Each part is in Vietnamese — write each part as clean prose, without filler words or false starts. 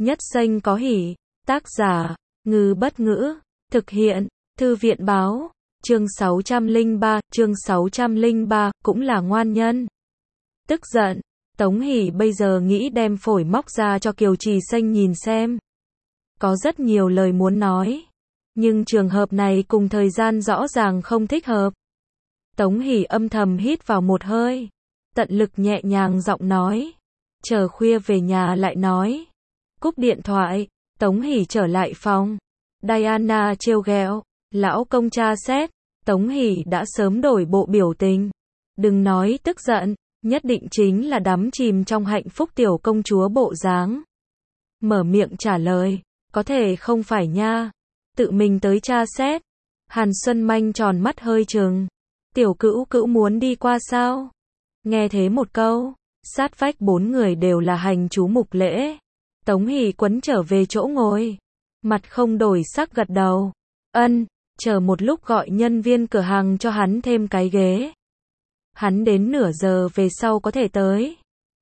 nhất xanh có hỉ. Tác giả, Ngư Bất Ngữ. Thực hiện, Thư viện Báo. Chương 603, cũng là ngoan nhân. Tức giận, Tống Hỷ bây giờ nghĩ đem phổi móc ra cho Kiều Trì Xanh nhìn xem. Có rất nhiều lời muốn nói, nhưng trường hợp này cùng thời gian rõ ràng không thích hợp. Tống Hỷ âm thầm hít vào một hơi, tận lực nhẹ nhàng giọng nói, chờ khuya về nhà lại nói. Cúp điện thoại, Tống Hỷ trở lại phòng. Diana trêu ghẹo, lão công tra xét. Tống Hỷ đã sớm đổi bộ biểu tình. Đừng nói tức giận, nhất định chính là đắm chìm trong hạnh phúc tiểu công chúa bộ dáng. Mở miệng trả lời, có thể không phải nha, tự mình tới tra xét. Hàn Xuân Manh tròn mắt hơi trừng, tiểu cữu cữu muốn đi qua sao? Nghe thế một câu, sát vách bốn người đều là hành chú mục lễ. Tống Hỷ quấn trở về chỗ ngồi, mặt không đổi sắc gật đầu, ân, chờ một lúc gọi nhân viên cửa hàng cho hắn thêm cái ghế. Hắn đến nửa giờ về sau có thể tới.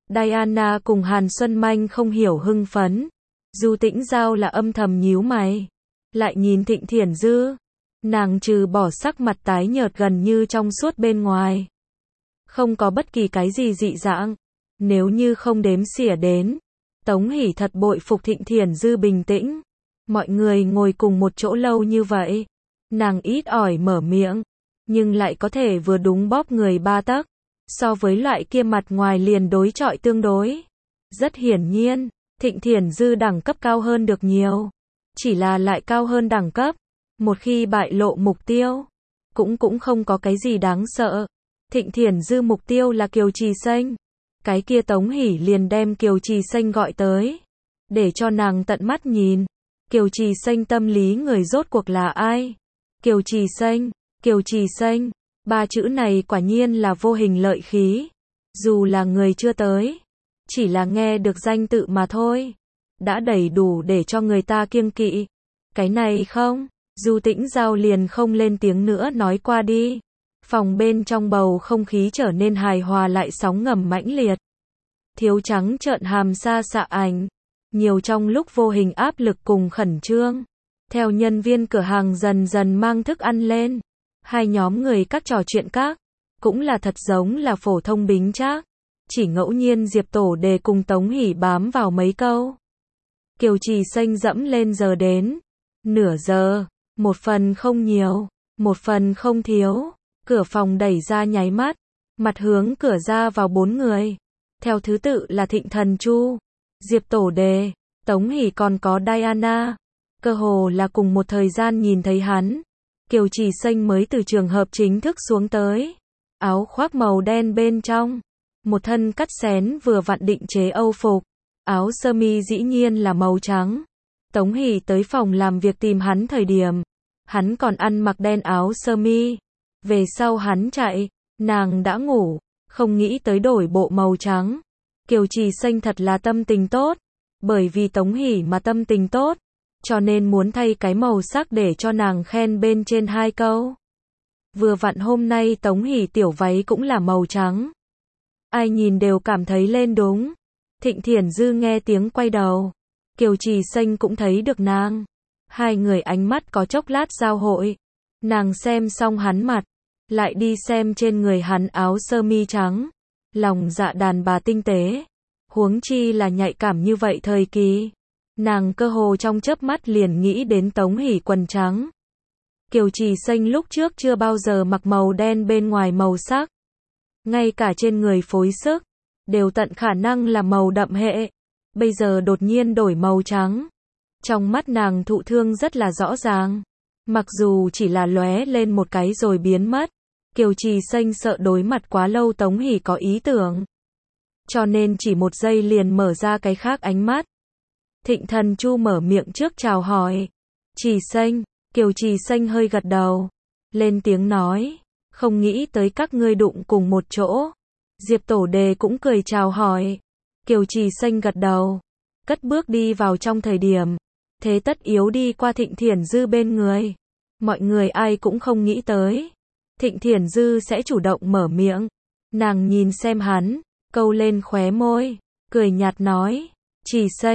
Diana cùng Hàn Xuân Manh không hiểu hưng phấn. Du Tĩnh Giao là âm thầm nhíu mày. Lại nhìn Thịnh Thiển Dư. Nàng trừ bỏ sắc mặt tái nhợt gần như trong suốt bên ngoài, không có bất kỳ cái gì dị dạng. Nếu như không đếm xỉa đến, Tống Hỷ thật bội phục Thịnh Thiển Dư bình tĩnh. Mọi người ngồi cùng một chỗ lâu như vậy, nàng ít ỏi mở miệng, nhưng lại có thể vừa đúng bóp người ba tấc. So với loại kia mặt ngoài liền đối chọi tương đối. Rất hiển nhiên, Thịnh Thiển Dư đẳng cấp cao hơn được nhiều. Chỉ là lại cao hơn đẳng cấp. Một khi bại lộ mục tiêu, cũng không có cái gì đáng sợ. Thịnh Thiển Dư mục tiêu là Kiều Trì Xanh. Cái kia Tống Hỷ liền đem Kiều Trì Xanh gọi tới, để cho nàng tận mắt nhìn. Kiều Trì Xanh tâm lý người rốt cuộc là ai? Kiều Trì Xanh, Kiều Trì Xanh, ba chữ này quả nhiên là vô hình lợi khí. Dù là người chưa tới, chỉ là nghe được danh tự mà thôi, đã đầy đủ để cho người ta kiêng kỵ. Cái này không, Du Tĩnh Giao liền không lên tiếng nữa nói qua đi. Phòng bên trong bầu không khí trở nên hài hòa lại sóng ngầm mãnh liệt. Thiếu trắng trợn hàm xa xạ ảnh, nhiều trong lúc vô hình áp lực cùng khẩn trương. Theo nhân viên cửa hàng dần dần mang thức ăn lên, hai nhóm người các trò chuyện các, cũng là thật giống là phổ thông bính trác. Chỉ ngẫu nhiên Diệp Tổ Đề cùng Tống Hỷ bám vào mấy câu. Kiều Trì Xanh dẫm lên giờ đến. Nửa giờ, một phần không nhiều, một phần không thiếu. Cửa phòng đẩy ra nháy mắt, mặt hướng cửa ra vào bốn người. Theo thứ tự là Thịnh Thần Chu, Diệp Tổ Đề, Tống Hỷ còn có Diana. Cơ hồ là cùng một thời gian nhìn thấy hắn. Kiều Trì Xanh mới từ trường hợp chính thức xuống tới. Áo khoác màu đen bên trong, một thân cắt xén vừa vặn định chế Âu phục. Áo sơ mi dĩ nhiên là màu trắng. Tống Hỷ tới phòng làm việc tìm hắn thời điểm, hắn còn ăn mặc đen áo sơ mi. Về sau hắn chạy, nàng đã ngủ, không nghĩ tới đổi bộ màu trắng. Kiều Trì Xanh thật là tâm tình tốt, bởi vì Tống Hỷ mà tâm tình tốt, cho nên muốn thay cái màu sắc để cho nàng khen bên trên hai câu. Vừa vặn hôm nay Tống Hỷ tiểu váy cũng là màu trắng. Ai nhìn đều cảm thấy lên đúng. Thịnh Thiển Dư nghe tiếng quay đầu. Kiều Trì Xanh cũng thấy được nàng. Hai người ánh mắt có chốc lát giao hội. Nàng xem xong hắn mặt, lại đi xem trên người hắn áo sơ mi trắng. Lòng dạ đàn bà tinh tế. Huống chi là nhạy cảm như vậy thời kỳ. Nàng cơ hồ trong chớp mắt liền nghĩ đến Tống Hỷ quần trắng. Kiều Trì Xanh lúc trước chưa bao giờ mặc màu đen bên ngoài màu sắc. Ngay cả trên người phối sức, đều tận khả năng là màu đậm hệ. Bây giờ đột nhiên đổi màu trắng. Trong mắt nàng thụ thương rất là rõ ràng. Mặc dù chỉ là lóe lên một cái rồi biến mất. Kiều Trì Xanh sợ đối mặt quá lâu Tống Hỷ có ý tưởng. Cho nên chỉ một giây liền mở ra cái khác ánh mắt. Thịnh Thần Chu mở miệng trước chào hỏi. Trì Xanh, Kiều Trì Xanh hơi gật đầu. Lên tiếng nói, không nghĩ tới các ngươi đụng cùng một chỗ. Diệp Tổ Đề cũng cười chào hỏi. Kiều Trì Xanh gật đầu, cất bước đi vào trong thời điểm. Thế tất yếu đi qua Thịnh Thiển Dư bên người. Mọi người ai cũng không nghĩ tới. Thịnh Thiển Dư sẽ chủ động mở miệng. Nàng nhìn xem hắn, câu lên khóe môi, cười nhạt nói. Trì Xanh,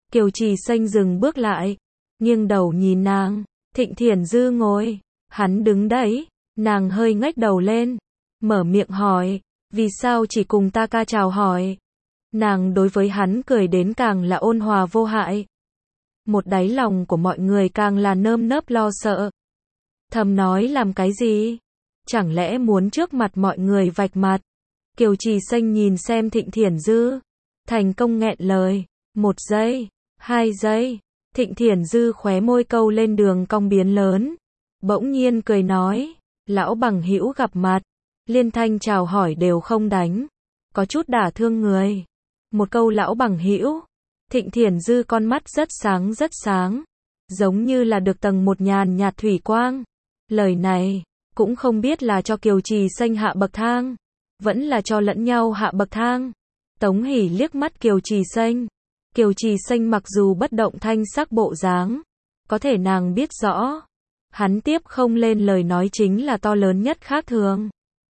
Kiều Trì Xanh dừng bước lại, nghiêng đầu nhìn nàng. Thịnh Thiển Dư ngồi, hắn đứng đấy, nàng hơi ngách đầu lên, mở miệng hỏi, vì sao chỉ cùng ta ca chào hỏi. Nàng đối với hắn cười đến càng là ôn hòa vô hại. Một đáy lòng của mọi người càng là nơm nớp lo sợ. Thầm nói làm cái gì? Chẳng lẽ muốn trước mặt mọi người vạch mặt? Kiều Trì Xanh nhìn xem Thịnh Thiển Dư, thành công nghẹn lời. 1 giây, 2 giây, Thịnh Thiển Dư khóe môi câu lên đường cong biến lớn. Bỗng nhiên cười nói, lão bằng hữu gặp mặt, liên thanh chào hỏi đều không đánh. Có chút đả thương người. Một câu lão bằng hữu. Thịnh Thiển Dư con mắt rất sáng, giống như là được tầng một nhàn nhạt thủy quang. Lời này, cũng không biết là cho Kiều Trì Xanh hạ bậc thang, vẫn là cho lẫn nhau hạ bậc thang. Tống Hỷ liếc mắt Kiều Trì Xanh. Kiều Trì Xanh mặc dù bất động thanh sắc bộ dáng, có thể nàng biết rõ, hắn tiếp không lên lời nói chính là to lớn nhất khác thường.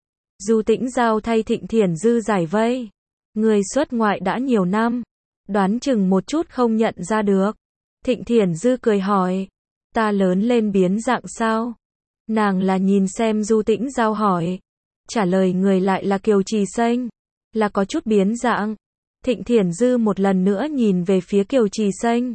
Du Tĩnh Giao thay Thịnh Thiển Dư giải vây. Người xuất ngoại đã nhiều năm, đoán chừng một chút không nhận ra được. Thịnh Thiển Dư cười hỏi, ta lớn lên biến dạng sao? Nàng là nhìn xem Du Tĩnh Giao hỏi, trả lời người lại là Kiều Trì Xanh, là có chút biến dạng. Thịnh Thiển Dư một lần nữa nhìn về phía Kiều Trì Xanh.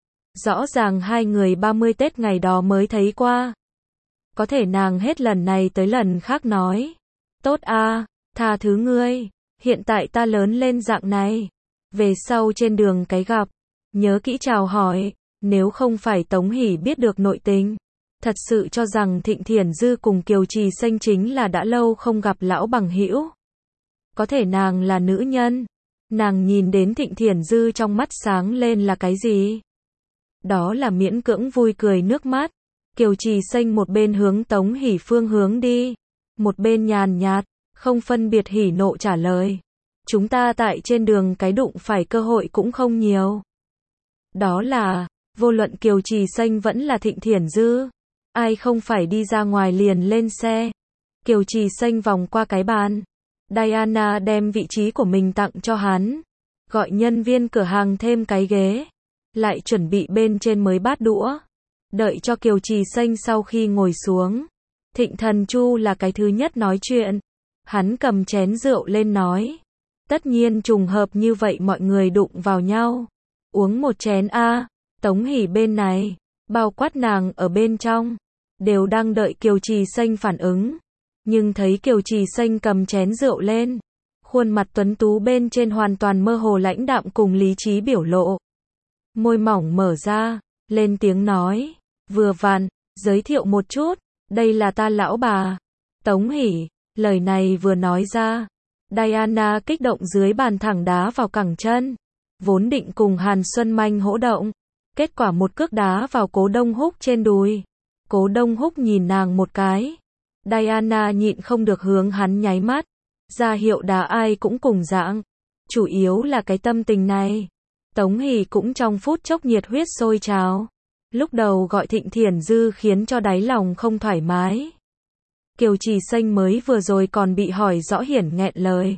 Rõ ràng hai người 30 Tết ngày đó mới thấy qua. Có thể nàng hết lần này tới lần khác nói, tốt a, tha thứ ngươi, hiện tại ta lớn lên dạng này, về sau trên đường cái gặp, nhớ kỹ chào hỏi. Nếu không phải Tống Hỷ biết được nội tình, thật sự cho rằng Thịnh Thiển Dư cùng Kiều Trì Xanh chính là đã lâu không gặp lão bằng hữu. Có thể nàng là nữ nhân, nàng nhìn đến Thịnh Thiển Dư trong mắt sáng lên là cái gì? Đó là miễn cưỡng vui cười nước mắt. Kiều Trì Xanh một bên hướng Tống Hỷ phương hướng đi, một bên nhàn nhạt, không phân biệt hỉ nộ trả lời. Chúng ta tại trên đường cái đụng phải cơ hội cũng không nhiều. Đó là, vô luận Kiều Trì Xanh vẫn là Thịnh Thiển Dư, ai không phải đi ra ngoài liền lên xe. Kiều Trì Xanh vòng qua cái bàn, Diana đem vị trí của mình tặng cho hắn, gọi nhân viên cửa hàng thêm cái ghế, lại chuẩn bị bên trên mới bát đũa. Đợi cho Kiều Trì Xanh sau khi ngồi xuống, Thịnh Thần Chu là cái thứ nhất nói chuyện. Hắn cầm chén rượu lên nói, tất nhiên trùng hợp như vậy mọi người đụng vào nhau, uống một chén a. Tống Hỷ bên này, bao quát nàng ở bên trong, đều đang đợi Kiều Trì Xanh phản ứng. Nhưng thấy Kiều Trì Xanh cầm chén rượu lên, khuôn mặt tuấn tú bên trên hoàn toàn mơ hồ lãnh đạm cùng lý trí biểu lộ. Môi mỏng mở ra, lên tiếng nói, vừa vặn, giới thiệu một chút, đây là ta lão bà, Tống Hỷ. Lời này vừa nói ra, Diana kích động dưới bàn thẳng đá vào cẳng chân, vốn định cùng Hàn Xuân Manh hỗ động, kết quả một cước đá vào Cố Đông Húc trên đùi. Cố Đông Húc nhìn nàng một cái, Diana nhịn không được hướng hắn nháy mắt, ra hiệu đá ai cũng cùng dạng, chủ yếu là cái tâm tình này. Tống Hỷ cũng trong phút chốc nhiệt huyết sôi trào, lúc đầu gọi Thịnh Thiển Dư khiến cho đáy lòng không thoải mái. Kiều Trì Xanh mới vừa rồi còn bị hỏi rõ hiển nghẹn lời.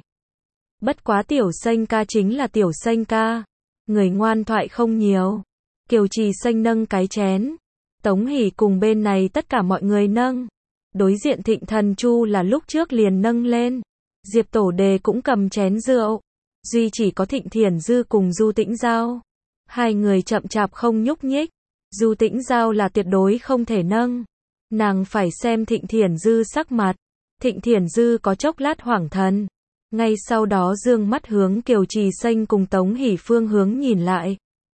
Bất quá Tiểu Xanh ca chính là Tiểu Xanh ca, người ngoan thoại không nhiều. Kiều Trì Xanh nâng cái chén, Tống Hỷ cùng bên này tất cả mọi người nâng. Đối diện Thịnh Thần Chu là lúc trước liền nâng lên. Diệp Tổ Đề cũng cầm chén rượu. Duy chỉ có Thịnh Thiển Dư cùng Du Tĩnh Giao, hai người chậm chạp không nhúc nhích. Du Tĩnh Giao là tuyệt đối không thể nâng. Nàng phải xem Thịnh Thiển Dư sắc mặt. Thịnh Thiển Dư có chốc lát hoảng thần, ngay sau đó dương mắt hướng Kiều Trì Xanh cùng Tống Hỷ phương hướng nhìn lại.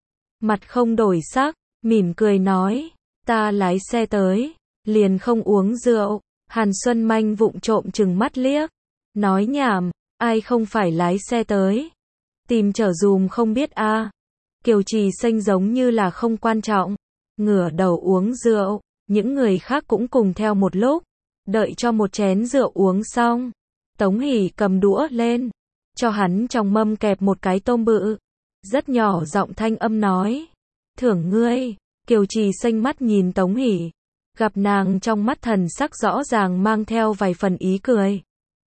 Mặt không đổi sắc, mỉm cười nói, ta lái xe tới, liền không uống rượu. Hàn Xuân Manh vụng trộm chừng mắt liếc, nói nhảm, ai không phải lái xe tới, tìm chở dùm không biết a. Kiều Trì Xanh giống như là không quan trọng, ngửa đầu uống rượu. Những người khác cũng cùng theo một lúc, đợi cho một chén rượu uống xong, Tống Hỷ cầm đũa lên, cho hắn trong mâm kẹp một cái tôm bự, rất nhỏ giọng thanh âm nói, thưởng ngươi. Kiều Trì Xanh mắt nhìn Tống Hỷ, gặp nàng trong mắt thần sắc rõ ràng mang theo vài phần ý cười.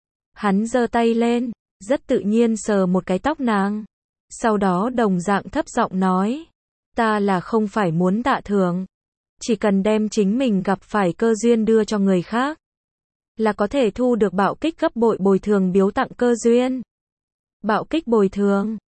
Hắn giơ tay lên, rất tự nhiên sờ một cái tóc nàng, sau đó đồng dạng thấp giọng nói, Ta là không phải muốn tạ thưởng. Chỉ cần đem chính mình gặp phải cơ duyên đưa cho người khác, là có thể thu được bạo kích gấp bội bồi thường biếu tặng cơ duyên. Bạo kích bồi thường.